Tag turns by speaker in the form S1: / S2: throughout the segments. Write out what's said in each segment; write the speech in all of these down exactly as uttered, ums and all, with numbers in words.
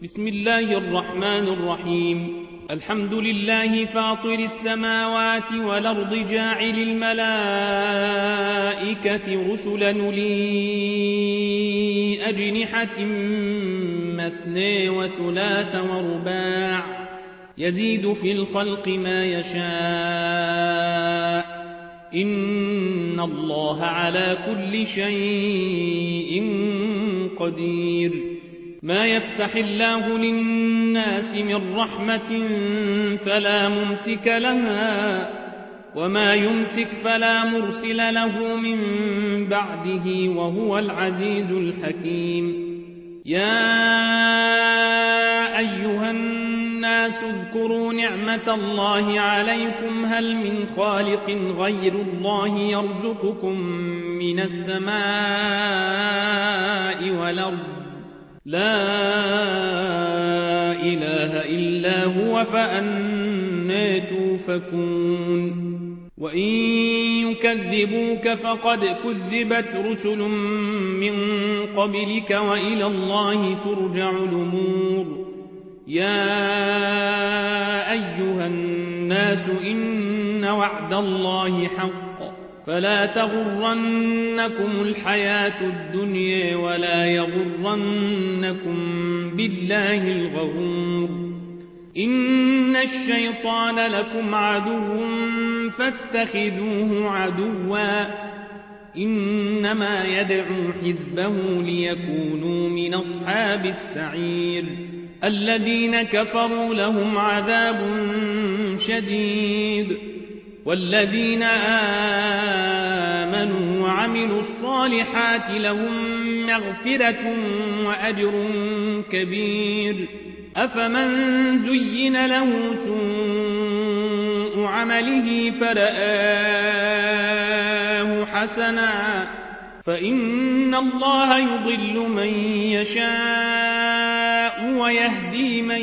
S1: بسم الله الرحمن الرحيم. الحمد لله فاطر السماوات والأرض جاعل الملائكة رسلا أولي أجنحة مثنى وثلاث ورباع يزيد في الخلق ما يشاء إن الله على كل شيء قدير. ما يفتح الله للناس من رحمة فلا ممسك لها وما يمسك فلا مرسل له من بعده وهو العزيز الحكيم. يا أيها الناس اذكروا نعمة الله عليكم هل من خالق غير الله يرزقكم من السماء والأرض لا إله إلا هو فأنى توفكون. وإن يكذبوك فقد كذبت رسل من قبلك وإلى الله ترجع الأمور. يا أيها الناس إن وعد الله حق فلا تغرنكم الحياة الدنيا ولا يغرنكم بالله الغرور. إن الشيطان لكم عدو فاتخذوه عدوا إنما يدعو حزبه ليكونوا من أصحاب السعير. الذين كفروا لهم عذاب شديد والذين آمنوا وعملوا الصالحات لهم مغفرة وأجر كبير. أفمن زين له سوء عمله فرآه حسنا فإن الله يضل من يشاء ويهدي من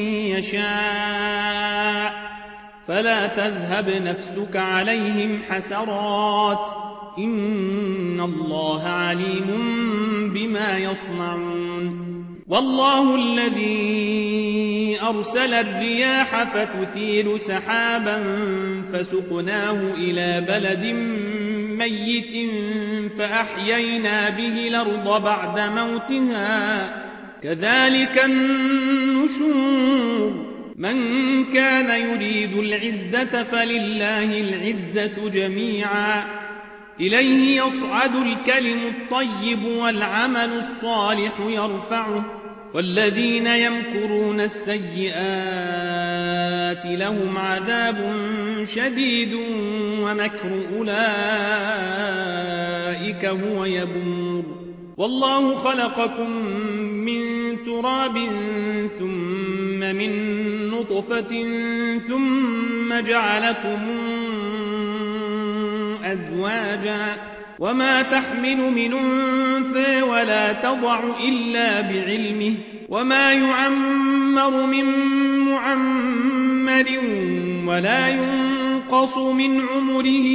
S1: يشاء فلا تذهب نفسك عليهم حسرات إن الله عليم بما يصنعون. والله الذي أرسل الرياح فتثير سحابا فسقناه إلى بلد ميت فأحيينا به الأرض بعد موتها كذلك النشور. من كان يريد العزة فلله العزة جميعا إليه يصعد الكلم الطيب والعمل الصالح يرفعه والذين يمكرون السيئات لهم عذاب شديد ومكر أولئك هو يبور. والله خلقكم من تراب ثم من نطفة ثم جعلكم أزواجا وما تحمل من أنثى ولا تضع إلا بعلمه وما يعمر من معمر ولا ينقص من عمره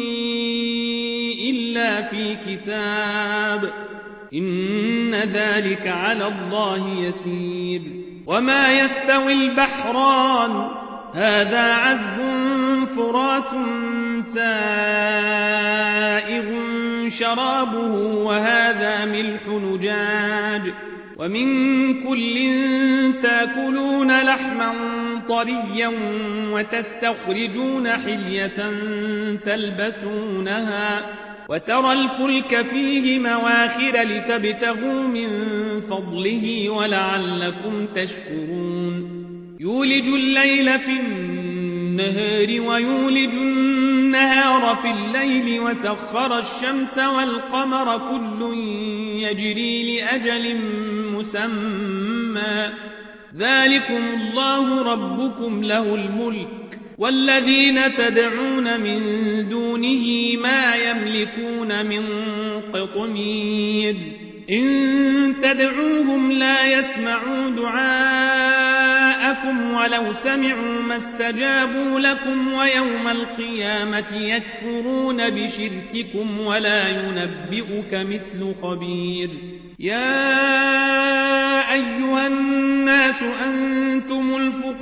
S1: إلا في كتاب إن ذلك على الله يسير. وما يستوي البحران هذا عذب فرات سائغ شرابه وهذا ملح نجاج ومن كل تاكلون لحما طريا وتستخرجون حلية تلبسونها وترى الفلك فيه مواخر لتبتغوا من فضله ولعلكم تشكرون. يولج الليل في النهار ويولج النهار في الليل وسخر الشمس والقمر كل يجري لأجل مسمى ذلكم الله ربكم له الملك والذين تدعون من دونه ما يملكون من قطمير. إن تدعوهم لا يسمعوا دعاءكم ولو سمعوا ما استجابوا لكم ويوم القيامة يكفرون بشرككم ولا ينبئك مثل خبير. يا أيها الناس أنتم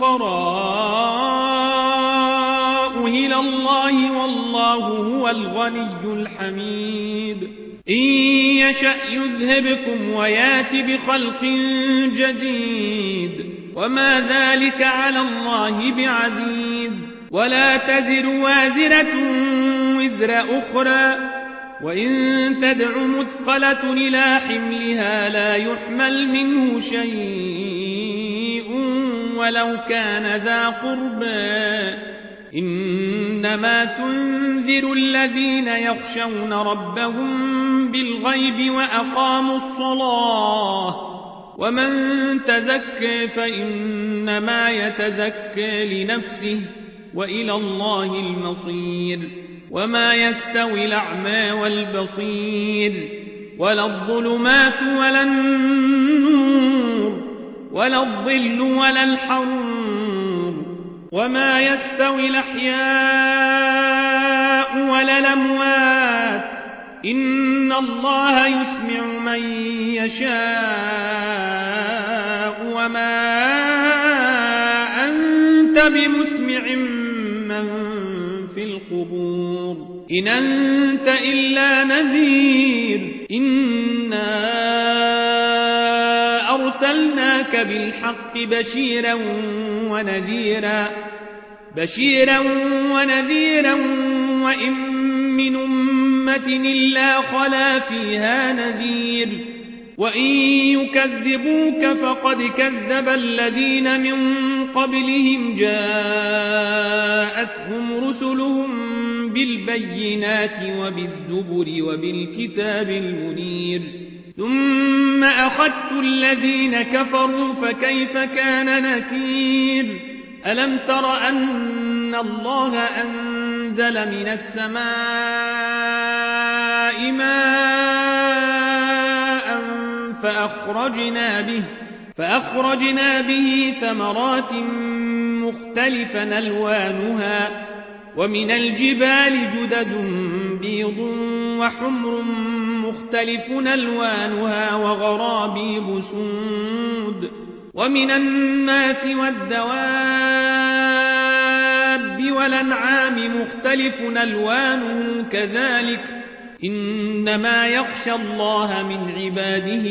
S1: الفقراء إلى الله والله هو الغني الحميد إن يشأ يذهبكم ويات بخلق جديد وما ذلك على الله بعزيز ولا تزر وازرة وزر أخرى وإن تدع مثقلة إلى حملها لا يحمل منه شيء ولو كان ذا قربى إنما تنذر الذين يخشون ربهم بالغيب وأقاموا الصلاة ومن تزكى فإنما يتزكى لنفسه وإلى الله المصير وما يستوي الأعمى والبصير ولا الظلمات ولا النور ولا الظل ولا الحرور وما يستوي الأحياء ولا الأموات إن الله يسمع من يشاء وما أنت بمسمع من في القبور إن أنت إلا نذير إنا أرسلناك بالحق بشيرا ونذيرا بشيرا ونذيرا وإن من أمة إلا خلا فيها نذير وإن يكذبوك فقد كذب الذين من قبلهم جاءتهم رسلهم بالبينات وبالزبر وبالكتاب المنير ثم أخذت الذين كفروا فكيف كان نكير ألم تر أن الله أنزل من السماء ماء فأخرجنا به فأخرجنا به ثمرات مختلفا ألوانها ومن الجبال جدد بيض وحمر مختلف ألوانها وغرابيب سود ومن الناس والدواب والأنعام مختلف ألوانه كذلك إنما يخشى الله من عباده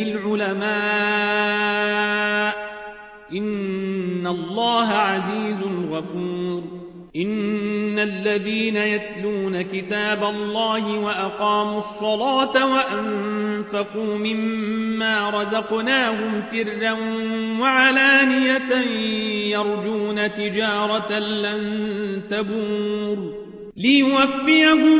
S1: العلماء إن الله عزيز غفور إن الذين يتلون كتاب الله وأقاموا الصلاة وأنفقوا مما رزقناهم سرا وعلانية يرجون تجارة لن تبور ليوفيهم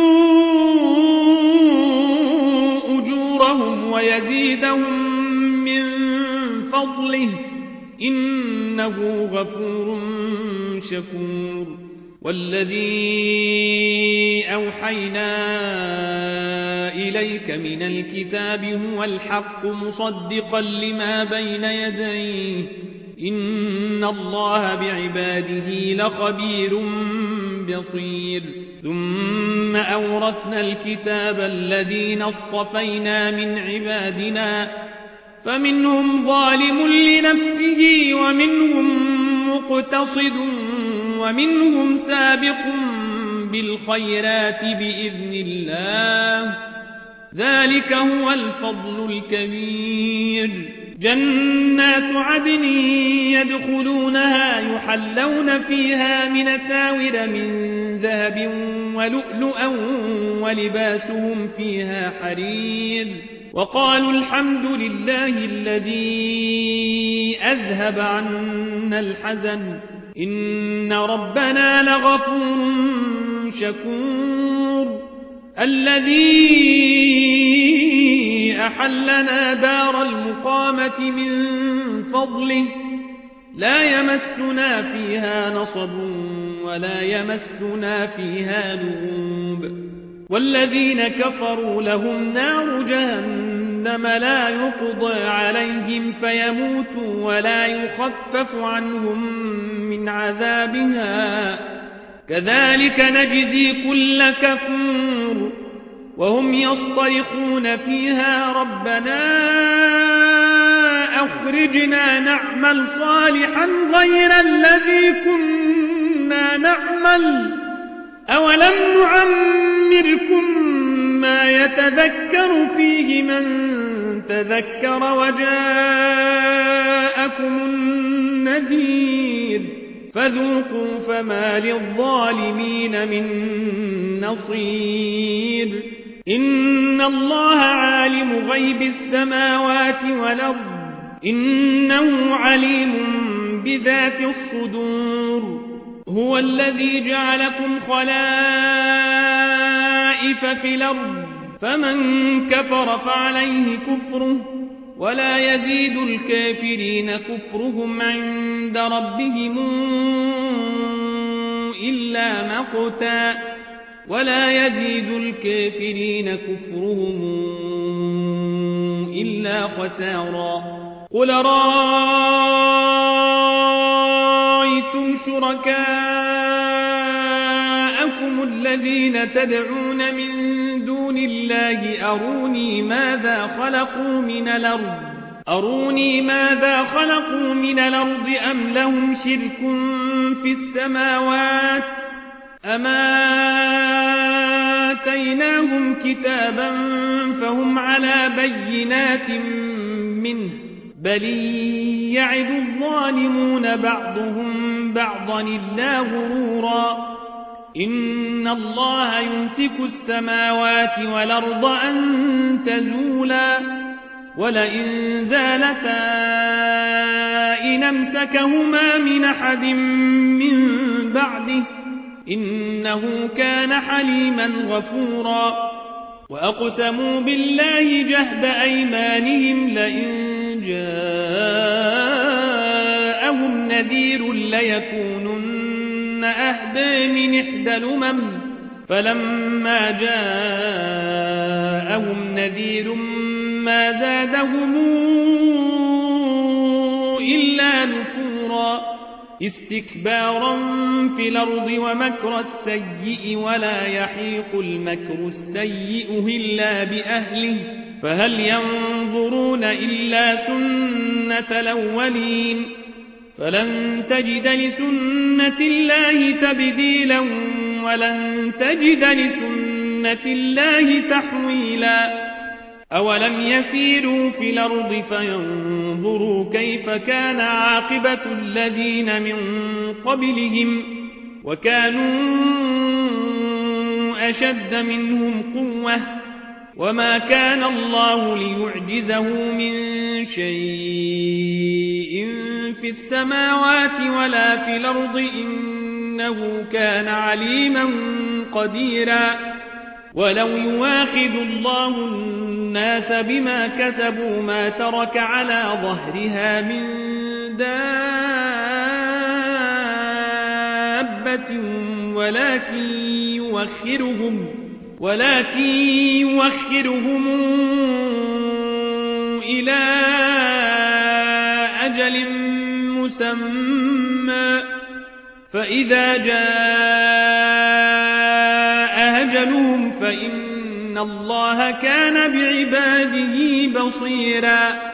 S1: أجورهم ويزيدهم من فضله إنه غفور شكور والذي أوحينا إليك من الكتاب هو الحق مصدقا لما بين يديه إن الله بعباده لخبير بصير ثم أورثنا الكتاب الذين اصطفينا من عبادنا فمنهم ظالم لنفسه ومنهم مقتصد ومنهم سابق بالخيرات بإذن الله ذلك هو الفضل الكبير جنات عدن يدخلونها يحلون فيها من أساور من ذهب ولؤلؤا ولباسهم فيها حرير وقالوا الحمد لله الذي أذهب عنا الحزن إن ربنا لغفور شكور الذي أحلنا دار المقامة من فضله لا يمسنا فيها نصب ولا يمسنا فيها لغوب والذين كفروا لهم نار جهنم لا يقضى عليهم فيموتوا ولا يخفف عنهم من عذابها كذلك نجزي كل كفور وهم يصطرخون فيها ربنا أخرجنا نعمل صالحا غير الذي كنا نعمل أولم نعمركم ما يتذكر فيه من تذكر وجاءكم النذير فذوقوا فما للظالمين من نصير إن الله عالم غيب السماوات والأرض إنه عليم بذات الصدور هو الذي جعلكم خلائف في الأرض فمن كفر فعليه كفره ولا يزيد الكافرين كفرهم عند ربهم إلا مقتا ولا يزيد الكافرين كفرهم إلا خسارا قل رأيتم شركاءكم الذين تدعون من دون الله أروني ماذا خلقوا من الأرض أروني ماذا خلقوا من الأرض أم لهم شرك في السماوات أما آتيناهم كتابا فهم على بينات منه بل يعد الظالمون بعضهم بعضا إلا غرورا إن الله يمسك السماوات والأرض أن تزولا ولئن زالتا إن امسكهما من أحد من بعده إنه كان حليما غفورا وأقسموا بالله جهد أيمانهم لئن جاءهم نذير ليكونن أهدى من إحدى الأمم فلما جاءهم نذير ما زادهم إلا نفورا استكبارا في الأرض ومكر السيء ولا يحيق المكر السيء إلا بأهله فهل ينظرون إلا سنة الأولين فلن تجد لسنة الله تبديلا ولن تجد لسنة الله تحويلا أولم يسيروا في الأرض فينظروا كيف كان عاقبة الذين من قبلهم وكانوا أشد منهم قوة وما كان الله ليعجزه من شيء في السماوات ولا في الأرض إنه كان عليما قديرا ولو يواخذ الله الناس بما كسبوا ما ترك على ظهرها من دابة ولكن يوخرهم ولكن يوخرهم إلى أجل مسمى فإذا جاء أجلهم فإن الله كان بعباده بصيرا